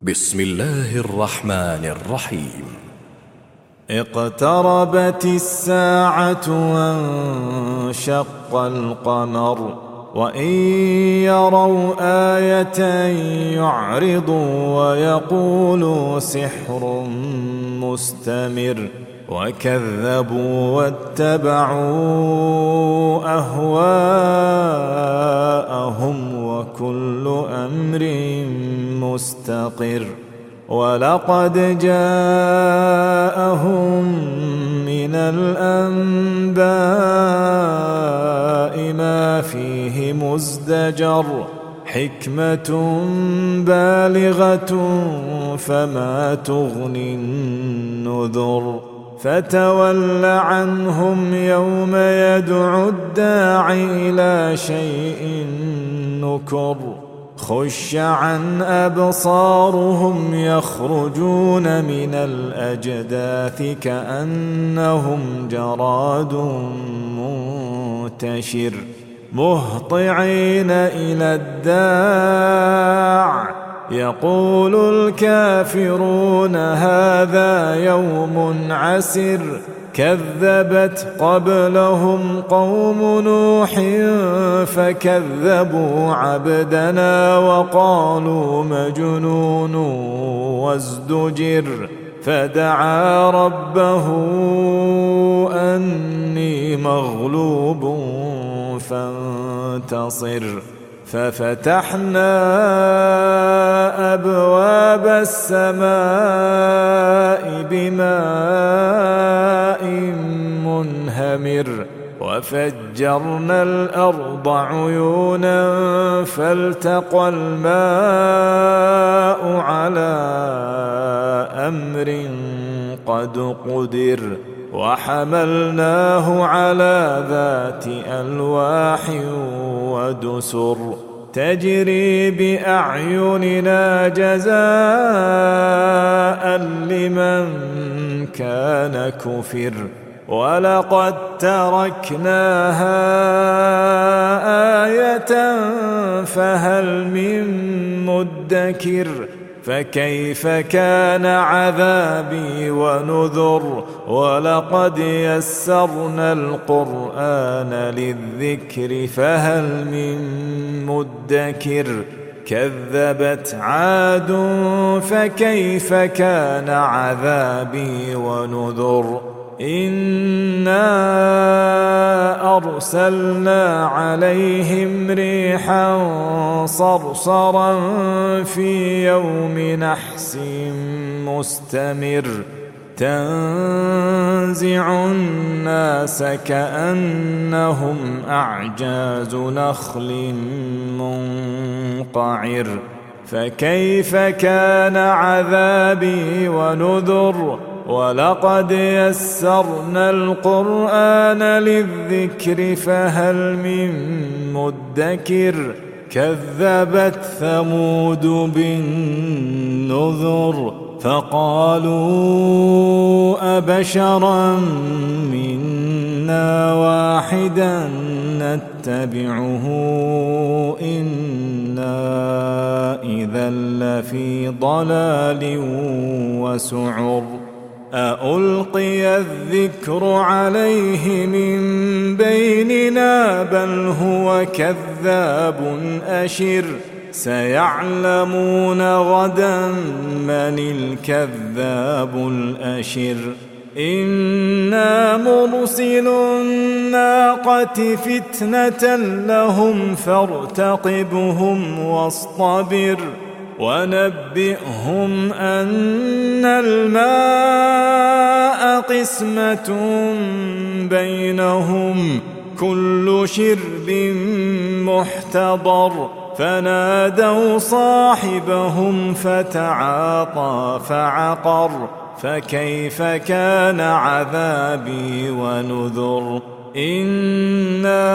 بسم الله الرحمن الرحيم. اقتربت الساعة وانشق القمر وإن يروا آية يعرضوا ويقولوا سحر مستمر وكذبوا واتبعوا أهواءهم وكل أمر مستقر. ولقد جاءهم من الأنباء ما فيه مزدجر حكمة بالغة فما تغني النذر. فتول عنهم يوم يدعو الداع إلى شيء نكر. خش عن أبصارهم يخرجون من الأجداث كأنهم جراد منتشر مهطعين إلى الداع يقول الكافرون هذا يوم عسر. كذبت قبلهم قوم نوح فكذبوا عبدنا وقالوا مجنون وازدجر. فدعا ربه أني مغلوب فانتصر. ففتحنا أبواب السماء بماء منهمر وفجرنا الأرض عيونا فالتقى الماء على أمر قد قدر. وحملناه على ذات ألواح ودسر تجري بأعيننا جزاء لمن كان كفر. ولقد تركناها آية فهل من مدكر. فكيف كان عذابي ونذر. ولقد يسرنا القرآن للذكر فهل من مدكر. كذبت عاد فكيف كان عذابي ونذر. إنا أرسلنا عليهم ريحا صرصرا في يوم نحس مستمر تنزع الناس كأنهم أعجاز نخل منقعر. فكيف كان عذابي ونذر. ولقد يسرنا القرآن للذكر فهل من مدكر. كذبت ثمود بالنذر فقالوا أبشرا منا واحدا نتبعه إنا إذا لفي ضلال وسعر. أألقي الذكر عليه من بيننا بل هو كذاب أشر. سيعلمون غدا من الكذاب الأشر. إنا مرسل الناقة فتنة لهم فارتقبهم واصطبر. ونبئهم أن الماء قسمة بينهم كل شرب محتضر. فنادوا صاحبهم فتعاطى فعقر. فكيف كان عذابي ونذر. إنا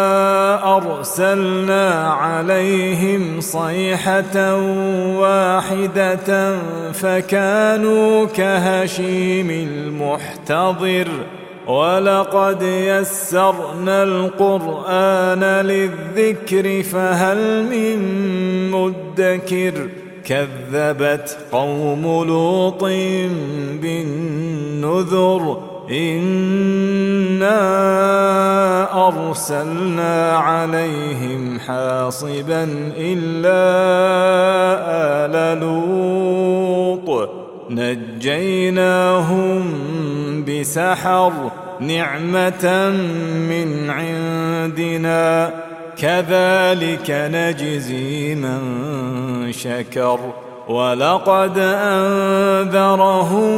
أرسلنا عليهم صيحة واحدة فكانوا كهشيم المحتضر. ولقد يسرنا القرآن للذكر فهل من مدكر. كذبت قوم لوط بالنذر إنا أرسلنا عليهم حاصبا إلا آل لوط نجيناهم بسحر نعمة من عندنا كذلك نجزي من شكر ولقد أنذرهم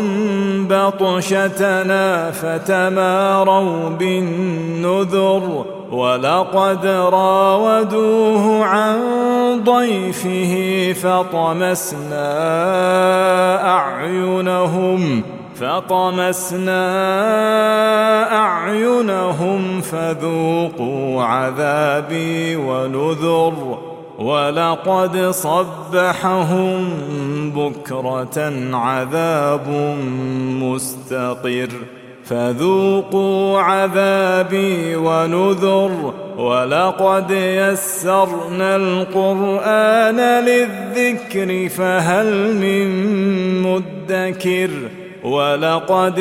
بطشتنا فتماروا بالنذر ولقد راودوه عن ضيفه فطمسنا أعينهم فذوقوا عذابي ونذر ولقد صبحهم بكرة عذاب مستقر فذوقوا عذابي ونذر ولقد يسرنا القرآن للذكر فهل من مدكر ولقد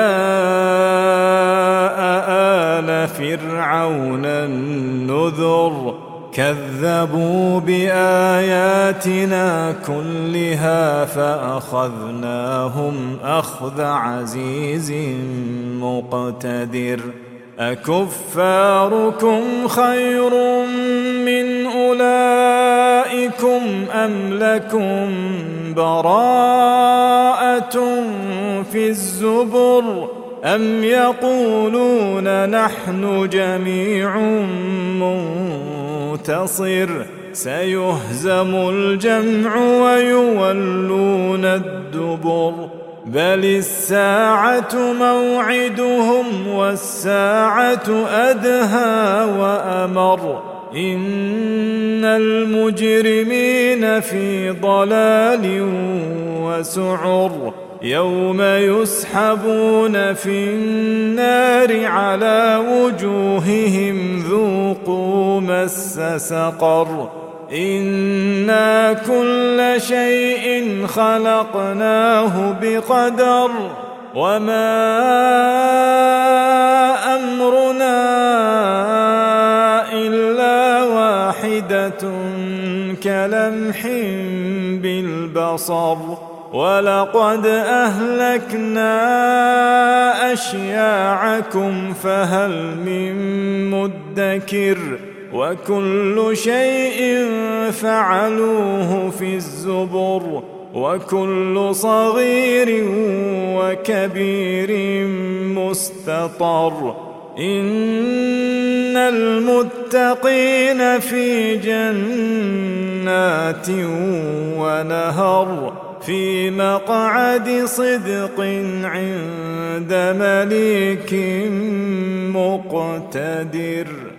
جاء آل فرعون النذر كذبوا بآياتنا كلها فأخذناهم أخذ عزيز مقتدر أكفاركم خير من أولئكم أم لكم براءة في الزبر أم يقولون نحن جميع منتصر سيهزم الجمع ويولون الدبر بل الساعة موعدهم والساعة أدهى وأمر إن المجرمين في ضلال وسعر يوم يسحبون في النار على وجوههم ذوقوا مس سقر إنا كل شيء خلقناه بقدر وما أمرنا إلا واحدة كلمح بالبصر ولقد أهلكنا أشياعكم فهل من مدكر وكل شيء فعلوه في الزبر وكل صغير وكبير مستطر إن المتقين في جنات ونهر في مقعد صدق عند مليك مقتدر.